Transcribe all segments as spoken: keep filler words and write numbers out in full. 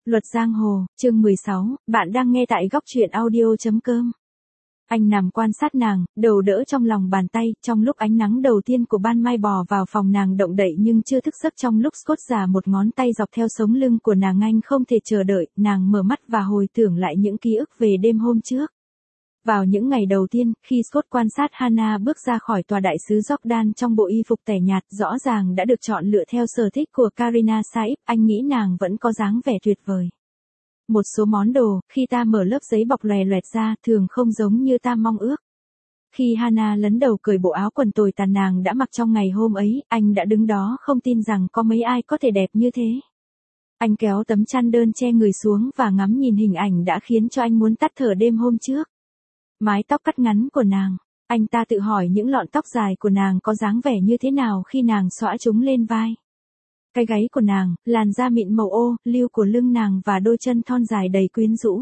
Luật giang hồ, chương mười sáu, bạn đang nghe tại góc truyện audio chấm com. Anh nằm quan sát nàng, đầu đỡ trong lòng bàn tay, trong lúc ánh nắng đầu tiên của ban mai bò vào phòng nàng động đậy nhưng chưa thức giấc, trong lúc Scott già một ngón tay dọc theo sống lưng của nàng, anh không thể chờ đợi, nàng mở mắt và hồi tưởng lại những ký ức về đêm hôm trước. Vào những ngày đầu tiên, khi Scott quan sát Hannah bước ra khỏi tòa đại sứ Jordan trong bộ y phục tẻ nhạt rõ ràng đã được chọn lựa theo sở thích của Karina Saib, anh nghĩ nàng vẫn có dáng vẻ tuyệt vời. Một số món đồ, khi ta mở lớp giấy bọc lòe loẹt ra, thường không giống như ta mong ước. Khi Hannah lấn đầu cởi bộ áo quần tồi tàn nàng đã mặc trong ngày hôm ấy, anh đã đứng đó không tin rằng có mấy ai có thể đẹp như thế. Anh kéo tấm chăn đơn che người xuống và ngắm nhìn hình ảnh đã khiến cho anh muốn tắt thở đêm hôm trước. Mái tóc cắt ngắn của nàng, anh ta tự hỏi những lọn tóc dài của nàng có dáng vẻ như thế nào khi nàng xõa chúng lên vai. Cái gáy của nàng, làn da mịn màu ô, liu của lưng nàng và đôi chân thon dài đầy quyến rũ.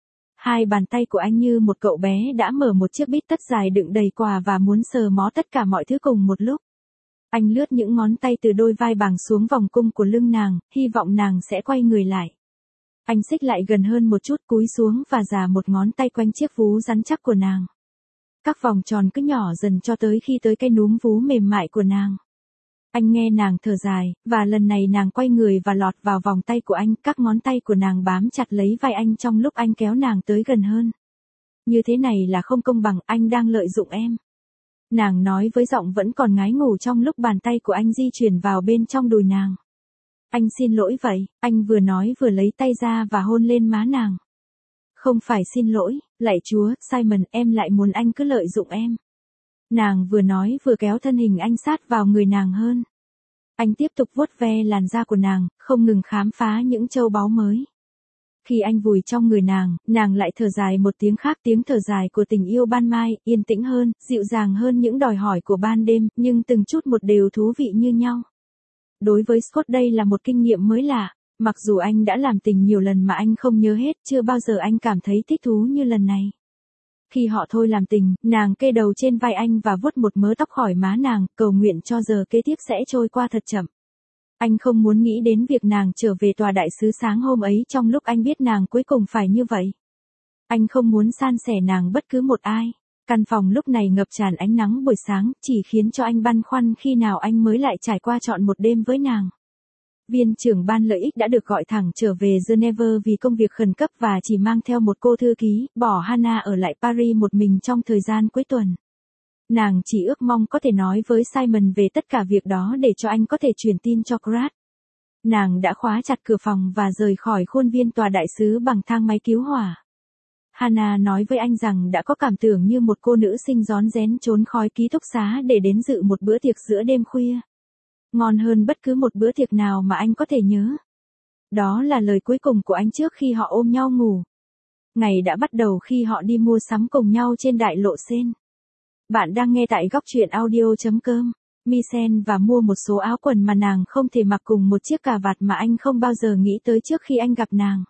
Hai bàn tay của anh như một cậu bé đã mở một chiếc bít tất dài đựng đầy quà và muốn sờ mó tất cả mọi thứ cùng một lúc. Anh lướt những ngón tay từ đôi vai bằng xuống vòng cung của lưng nàng, hy vọng nàng sẽ quay người lại. Anh xích lại gần hơn một chút, cúi xuống và già một ngón tay quanh chiếc vú rắn chắc của nàng. Các vòng tròn cứ nhỏ dần cho tới khi tới cái núm vú mềm mại của nàng. Anh nghe nàng thở dài, và lần này nàng quay người và lọt vào vòng tay của anh, các ngón tay của nàng bám chặt lấy vai anh trong lúc anh kéo nàng tới gần hơn. Như thế này là không công bằng, anh đang lợi dụng em. Nàng nói với giọng vẫn còn ngái ngủ trong lúc bàn tay của anh di chuyển vào bên trong đùi nàng. Anh xin lỗi vậy, anh vừa nói vừa lấy tay ra và hôn lên má nàng. Không phải xin lỗi, lạy Chúa, Simon, em lại muốn anh cứ lợi dụng em. Nàng vừa nói vừa kéo thân hình anh sát vào người nàng hơn. Anh tiếp tục vuốt ve làn da của nàng, không ngừng khám phá những châu báu mới. Khi anh vùi trong người nàng, nàng lại thở dài một tiếng khác, tiếng thở dài của tình yêu ban mai, yên tĩnh hơn, dịu dàng hơn những đòi hỏi của ban đêm, nhưng từng chút một đều thú vị như nhau. Đối với Scott đây là một kinh nghiệm mới lạ, mặc dù anh đã làm tình nhiều lần mà anh không nhớ hết, chưa bao giờ anh cảm thấy thích thú như lần này. Khi họ thôi làm tình, nàng kê đầu trên vai anh và vuốt một mớ tóc khỏi má nàng, cầu nguyện cho giờ kế tiếp sẽ trôi qua thật chậm. Anh không muốn nghĩ đến việc nàng trở về tòa đại sứ sáng hôm ấy trong lúc anh biết nàng cuối cùng phải như vậy. Anh không muốn san sẻ nàng bất cứ một ai. Căn phòng lúc này ngập tràn ánh nắng buổi sáng, chỉ khiến cho anh băn khoăn khi nào anh mới lại trải qua trọn một đêm với nàng. Viên trưởng ban lợi ích đã được gọi thẳng trở về Geneva vì công việc khẩn cấp và chỉ mang theo một cô thư ký, bỏ Hannah ở lại Paris một mình trong thời gian cuối tuần. Nàng chỉ ước mong có thể nói với Simon về tất cả việc đó để cho anh có thể truyền tin cho Krat. Nàng đã khóa chặt cửa phòng và rời khỏi khuôn viên tòa đại sứ bằng thang máy cứu hỏa. Hannah nói với anh rằng đã có cảm tưởng như một cô nữ sinh rón rén trốn khỏi ký túc xá để đến dự một bữa tiệc giữa đêm khuya. Ngon hơn bất cứ một bữa tiệc nào mà anh có thể nhớ. Đó là lời cuối cùng của anh trước khi họ ôm nhau ngủ. Ngày đã bắt đầu khi họ đi mua sắm cùng nhau trên đại lộ Sen. Bạn đang nghe tại góc truyện audio chấm com. Misen và mua một số áo quần mà nàng không thể mặc cùng một chiếc cà vạt mà anh không bao giờ nghĩ tới trước khi anh gặp nàng.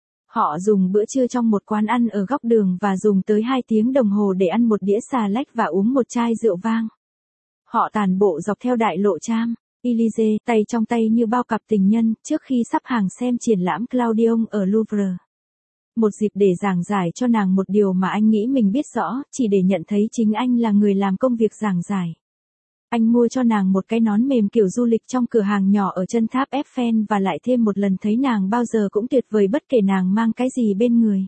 Họ dùng bữa trưa trong một quán ăn ở góc đường và dùng tới hai tiếng đồng hồ để ăn một đĩa xà lách và uống một chai rượu vang. Họ tản bộ dọc theo đại lộ Cham, Élysée, tay trong tay như bao cặp tình nhân, trước khi sắp hàng xem triển lãm Claudion ở Louvre. Một dịp để giảng giải cho nàng một điều mà anh nghĩ mình biết rõ, chỉ để nhận thấy chính anh là người làm công việc giảng giải. Anh mua cho nàng một cái nón mềm kiểu du lịch trong cửa hàng nhỏ ở chân tháp Eiffel và lại thêm một lần thấy nàng bao giờ cũng tuyệt vời bất kể nàng mang cái gì bên người.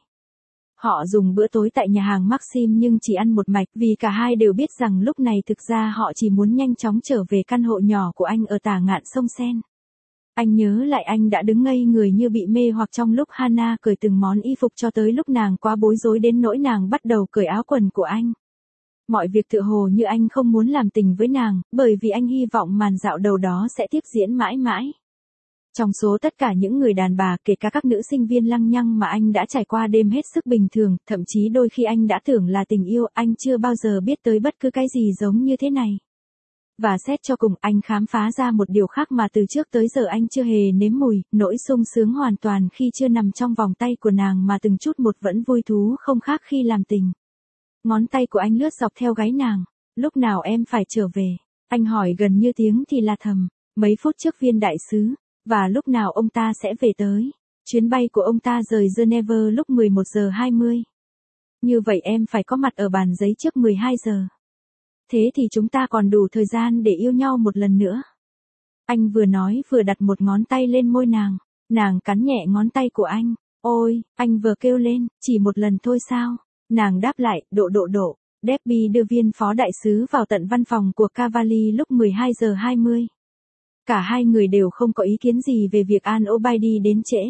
Họ dùng bữa tối tại nhà hàng Maxim nhưng chỉ ăn một mạch vì cả hai đều biết rằng lúc này thực ra họ chỉ muốn nhanh chóng trở về căn hộ nhỏ của anh ở tả ngạn sông Sen. Anh nhớ lại anh đã đứng ngây người như bị mê hoặc trong lúc Hannah cởi từng món y phục cho tới lúc nàng quá bối rối đến nỗi nàng bắt đầu cởi áo quần của anh. Mọi việc tựa hồ như anh không muốn làm tình với nàng, bởi vì anh hy vọng màn dạo đầu đó sẽ tiếp diễn mãi mãi. Trong số tất cả những người đàn bà, kể cả các nữ sinh viên lăng nhăng mà anh đã trải qua đêm hết sức bình thường, thậm chí đôi khi anh đã tưởng là tình yêu, anh chưa bao giờ biết tới bất cứ cái gì giống như thế này. Và xét cho cùng, anh khám phá ra một điều khác mà từ trước tới giờ anh chưa hề nếm mùi, nỗi sung sướng hoàn toàn khi chưa nằm trong vòng tay của nàng mà từng chút một vẫn vui thú không khác khi làm tình. Ngón tay của anh lướt dọc theo gáy nàng. Lúc nào em phải trở về? Anh hỏi gần như tiếng thì là thầm. Mấy phút trước viên đại sứ. Và lúc nào ông ta sẽ về tới? Chuyến bay của ông ta rời Geneva lúc mười một giờ hai mươi. Như vậy em phải có mặt ở bàn giấy trước mười hai giờ. Thế thì chúng ta còn đủ thời gian để yêu nhau một lần nữa. Anh vừa nói vừa đặt một ngón tay lên môi nàng. Nàng cắn nhẹ ngón tay của anh. Ôi, anh vừa kêu lên, chỉ một lần thôi sao? Nàng đáp lại, độ độ độ. Debbie đưa viên phó đại sứ vào tận văn phòng của Cavalli lúc mười hai giờ hai mươi. Cả hai người đều không có ý kiến gì về việc Al Obeidi đến trễ.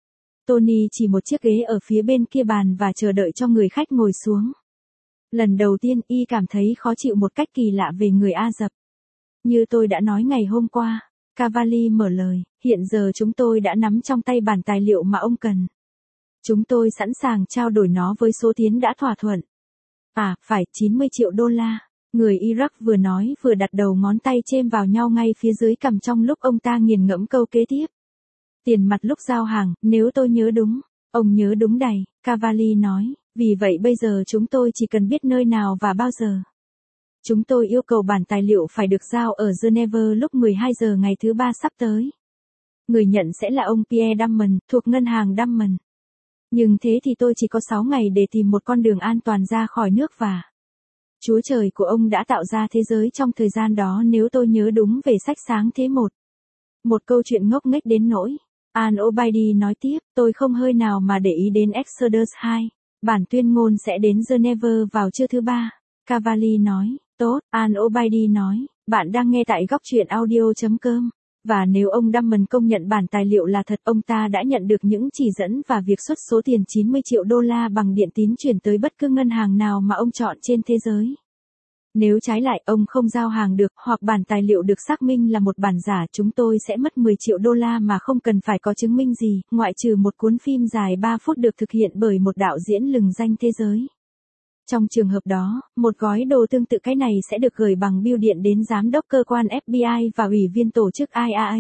Tony chỉ một chiếc ghế ở phía bên kia bàn và chờ đợi cho người khách ngồi xuống. Lần đầu tiên y cảm thấy khó chịu một cách kỳ lạ về người Ả Rập. Như tôi đã nói ngày hôm qua, Cavalli mở lời, hiện giờ chúng tôi đã nắm trong tay bản tài liệu mà ông cần. Chúng tôi sẵn sàng trao đổi nó với số tiền đã thỏa thuận. À, phải, chín mươi triệu đô la. Người Iraq vừa nói vừa đặt đầu ngón tay chêm vào nhau ngay phía dưới cằm trong lúc ông ta nghiền ngẫm câu kế tiếp. Tiền mặt lúc giao hàng, nếu tôi nhớ đúng. Ông nhớ đúng đầy, Cavalli nói, vì vậy bây giờ chúng tôi chỉ cần biết nơi nào và bao giờ. Chúng tôi yêu cầu bản tài liệu phải được giao ở Geneva lúc mười hai giờ ngày thứ ba sắp tới. Người nhận sẽ là ông Pierre Diamond, thuộc ngân hàng Diamond. Nhưng thế thì tôi chỉ có sáu ngày để tìm một con đường an toàn ra khỏi nước và... Chúa trời của ông đã tạo ra thế giới trong thời gian đó nếu tôi nhớ đúng về sách sáng thế một. Một câu chuyện ngốc nghếch đến nỗi. Al Obeidi nói tiếp, tôi không hơi nào mà để ý đến Exodus hai. Bản tuyên ngôn sẽ đến Geneva vào trưa thứ ba. Cavalli nói, tốt, Al Obeidi nói, bạn đang nghe tại góc truyện audio.com. Và nếu ông Diamond công nhận bản tài liệu là thật, ông ta đã nhận được những chỉ dẫn và việc xuất số tiền chín mươi triệu đô la bằng điện tín chuyển tới bất cứ ngân hàng nào mà ông chọn trên thế giới. Nếu trái lại ông không giao hàng được hoặc bản tài liệu được xác minh là một bản giả, chúng tôi sẽ mất mười triệu đô la mà không cần phải có chứng minh gì, ngoại trừ một cuốn phim dài ba phút được thực hiện bởi một đạo diễn lừng danh thế giới. Trong trường hợp đó, một gói đồ tương tự cái này sẽ được gửi bằng bưu điện đến giám đốc cơ quan F B I và ủy viên tổ chức I R A.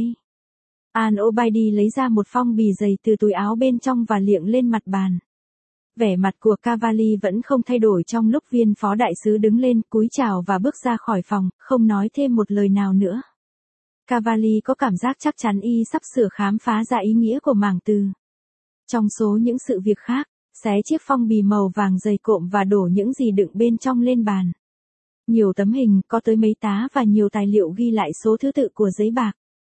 Al Obeidi lấy ra một phong bì dày từ túi áo bên trong và liệng lên mặt bàn. Vẻ mặt của Cavalli vẫn không thay đổi trong lúc viên phó đại sứ đứng lên, cúi chào và bước ra khỏi phòng, không nói thêm một lời nào nữa. Cavalli có cảm giác chắc chắn y sắp sửa khám phá ra ý nghĩa của mảng từ. Trong số những sự việc khác, xé chiếc phong bì màu vàng dày cộm và đổ những gì đựng bên trong lên bàn. Nhiều tấm hình, có tới mấy tá và nhiều tài liệu ghi lại số thứ tự của giấy bạc.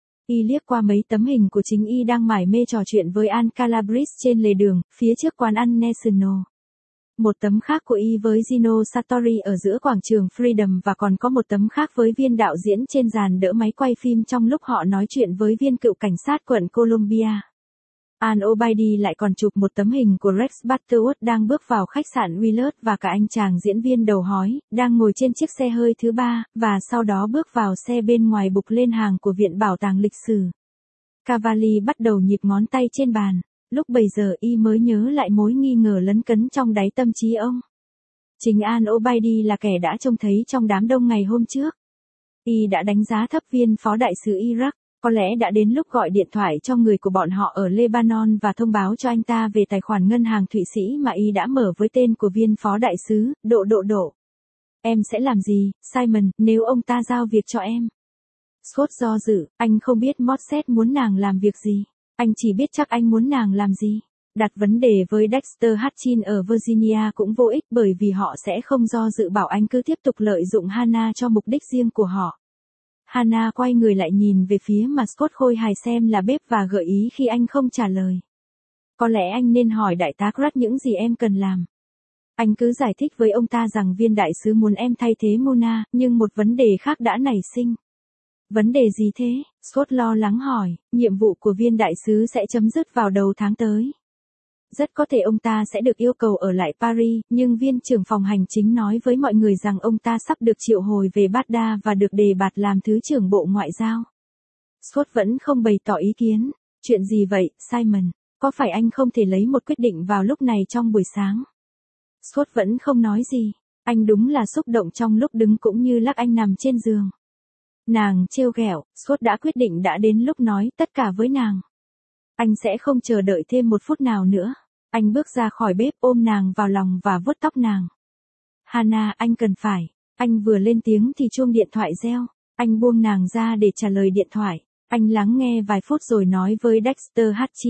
Y liếc qua mấy tấm hình của chính y đang mải mê trò chuyện với Ann Calabrese trên lề đường, phía trước quán ăn National. Một tấm khác của y với Gino Sartori ở giữa quảng trường Freedom và còn có một tấm khác với viên đạo diễn trên dàn đỡ máy quay phim trong lúc họ nói chuyện với viên cựu cảnh sát quận Columbia. Al Obeidi lại còn chụp một tấm hình của Rex Butterworth đang bước vào khách sạn Willard và cả anh chàng diễn viên đầu hói, đang ngồi trên chiếc xe hơi thứ ba, và sau đó bước vào xe bên ngoài bục lên hàng của Viện Bảo tàng Lịch sử. Cavalli bắt đầu nhịp ngón tay trên bàn, lúc bấy giờ y mới nhớ lại mối nghi ngờ lấn cấn trong đáy tâm trí ông. Chính Al Obeidi là kẻ đã trông thấy trong đám đông ngày hôm trước. Y đã đánh giá thấp viên phó đại sứ Iraq. Có lẽ đã đến lúc gọi điện thoại cho người của bọn họ ở Lebanon và thông báo cho anh ta về tài khoản ngân hàng Thụy Sĩ mà y đã mở với tên của viên phó đại sứ, độ độ độ. Em sẽ làm gì, Simon, nếu ông ta giao việc cho em? Scott do dự, anh không biết Morset muốn nàng làm việc gì. Anh chỉ biết chắc anh muốn nàng làm gì. Đặt vấn đề với Dexter Hutchin ở Virginia cũng vô ích bởi vì họ sẽ không do dự bảo anh cứ tiếp tục lợi dụng Hannah cho mục đích riêng của họ. Hannah quay người lại nhìn về phía mà Scott khôi hài xem là bếp và gợi ý khi anh không trả lời. Có lẽ anh nên hỏi đại tá Pratt những gì em cần làm. Anh cứ giải thích với ông ta rằng viên đại sứ muốn em thay thế Mona, nhưng một vấn đề khác đã nảy sinh. Vấn đề gì thế? Scott lo lắng hỏi, nhiệm vụ của viên đại sứ sẽ chấm dứt vào đầu tháng tới. Rất có thể ông ta sẽ được yêu cầu ở lại Paris, nhưng viên trưởng phòng hành chính nói với mọi người rằng ông ta sắp được triệu hồi về Baghdad và được đề bạt làm Thứ trưởng Bộ Ngoại giao. Scott vẫn không bày tỏ ý kiến. Chuyện gì vậy, Simon? Có phải anh không thể lấy một quyết định vào lúc này trong buổi sáng? Scott vẫn không nói gì. Anh đúng là xúc động trong lúc đứng cũng như lắc anh nằm trên giường. Nàng trêu ghẹo, Scott đã quyết định đã đến lúc nói tất cả với nàng. Anh sẽ không chờ đợi thêm một phút nào nữa. Anh bước ra khỏi bếp ôm nàng vào lòng và vuốt tóc nàng. Hannah, anh cần phải. Anh vừa lên tiếng thì chuông điện thoại reo. Anh buông nàng ra để trả lời điện thoại. Anh lắng nghe vài phút rồi nói với Dexter Hutchin.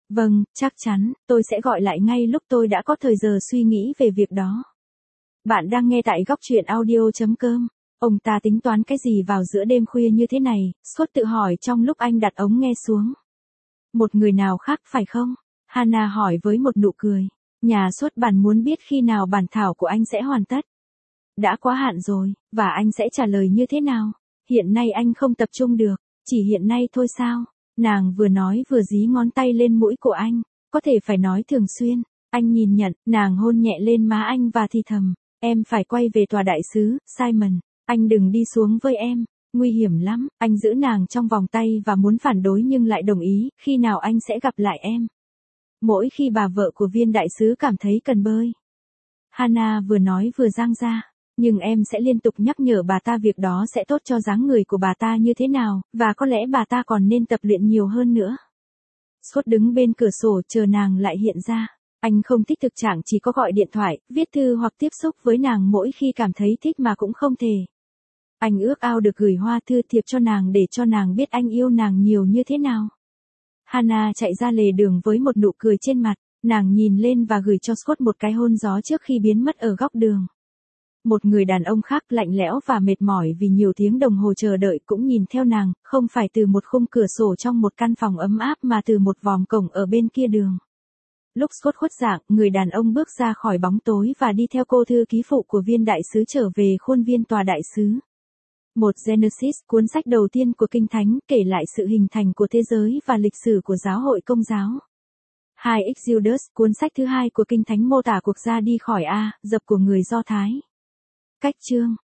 Vâng, chắc chắn, tôi sẽ gọi lại ngay lúc tôi đã có thời giờ suy nghĩ về việc đó. Bạn đang nghe tại góc truyện audio.com. Ông ta tính toán cái gì vào giữa đêm khuya như thế này, Scott tự hỏi trong lúc anh đặt ống nghe xuống. Một người nào khác phải không? Hannah hỏi với một nụ cười. Nhà xuất bản muốn biết khi nào bản thảo của anh sẽ hoàn tất. Đã quá hạn rồi, và anh sẽ trả lời như thế nào? Hiện nay anh không tập trung được, chỉ hiện nay thôi sao? Nàng vừa nói vừa dí ngón tay lên mũi của anh, có thể phải nói thường xuyên. Anh nhìn nhận, nàng hôn nhẹ lên má anh và thì thầm, em phải quay về tòa đại sứ, Simon, anh đừng đi xuống với em, nguy hiểm lắm. Anh giữ nàng trong vòng tay và muốn phản đối nhưng lại đồng ý, khi nào anh sẽ gặp lại em? Mỗi khi bà vợ của viên đại sứ cảm thấy cần bơi. Hannah vừa nói vừa giang ra. Nhưng em sẽ liên tục nhắc nhở bà ta việc đó sẽ tốt cho dáng người của bà ta như thế nào, và có lẽ bà ta còn nên tập luyện nhiều hơn nữa. Scott đứng bên cửa sổ chờ nàng lại hiện ra. Anh không thích thực trạng chỉ có gọi điện thoại, viết thư hoặc tiếp xúc với nàng mỗi khi cảm thấy thích mà cũng không thể. Anh ước ao được gửi hoa thư thiệp cho nàng để cho nàng biết anh yêu nàng nhiều như thế nào. Hannah chạy ra lề đường với một nụ cười trên mặt, nàng nhìn lên và gửi cho Scott một cái hôn gió trước khi biến mất ở góc đường. Một người đàn ông khác lạnh lẽo và mệt mỏi vì nhiều tiếng đồng hồ chờ đợi cũng nhìn theo nàng, không phải từ một khung cửa sổ trong một căn phòng ấm áp mà từ một vòm cổng ở bên kia đường. Lúc Scott khuất dạng, người đàn ông bước ra khỏi bóng tối và đi theo cô thư ký phụ của viên đại sứ trở về khuôn viên tòa đại sứ. Một Genesis, cuốn sách đầu tiên của Kinh Thánh, kể lại sự hình thành của thế giới và lịch sử của giáo hội Công giáo. Hai Exodus, cuốn sách thứ hai của Kinh Thánh mô tả cuộc ra đi khỏi A, dập của người Do Thái. Cách chương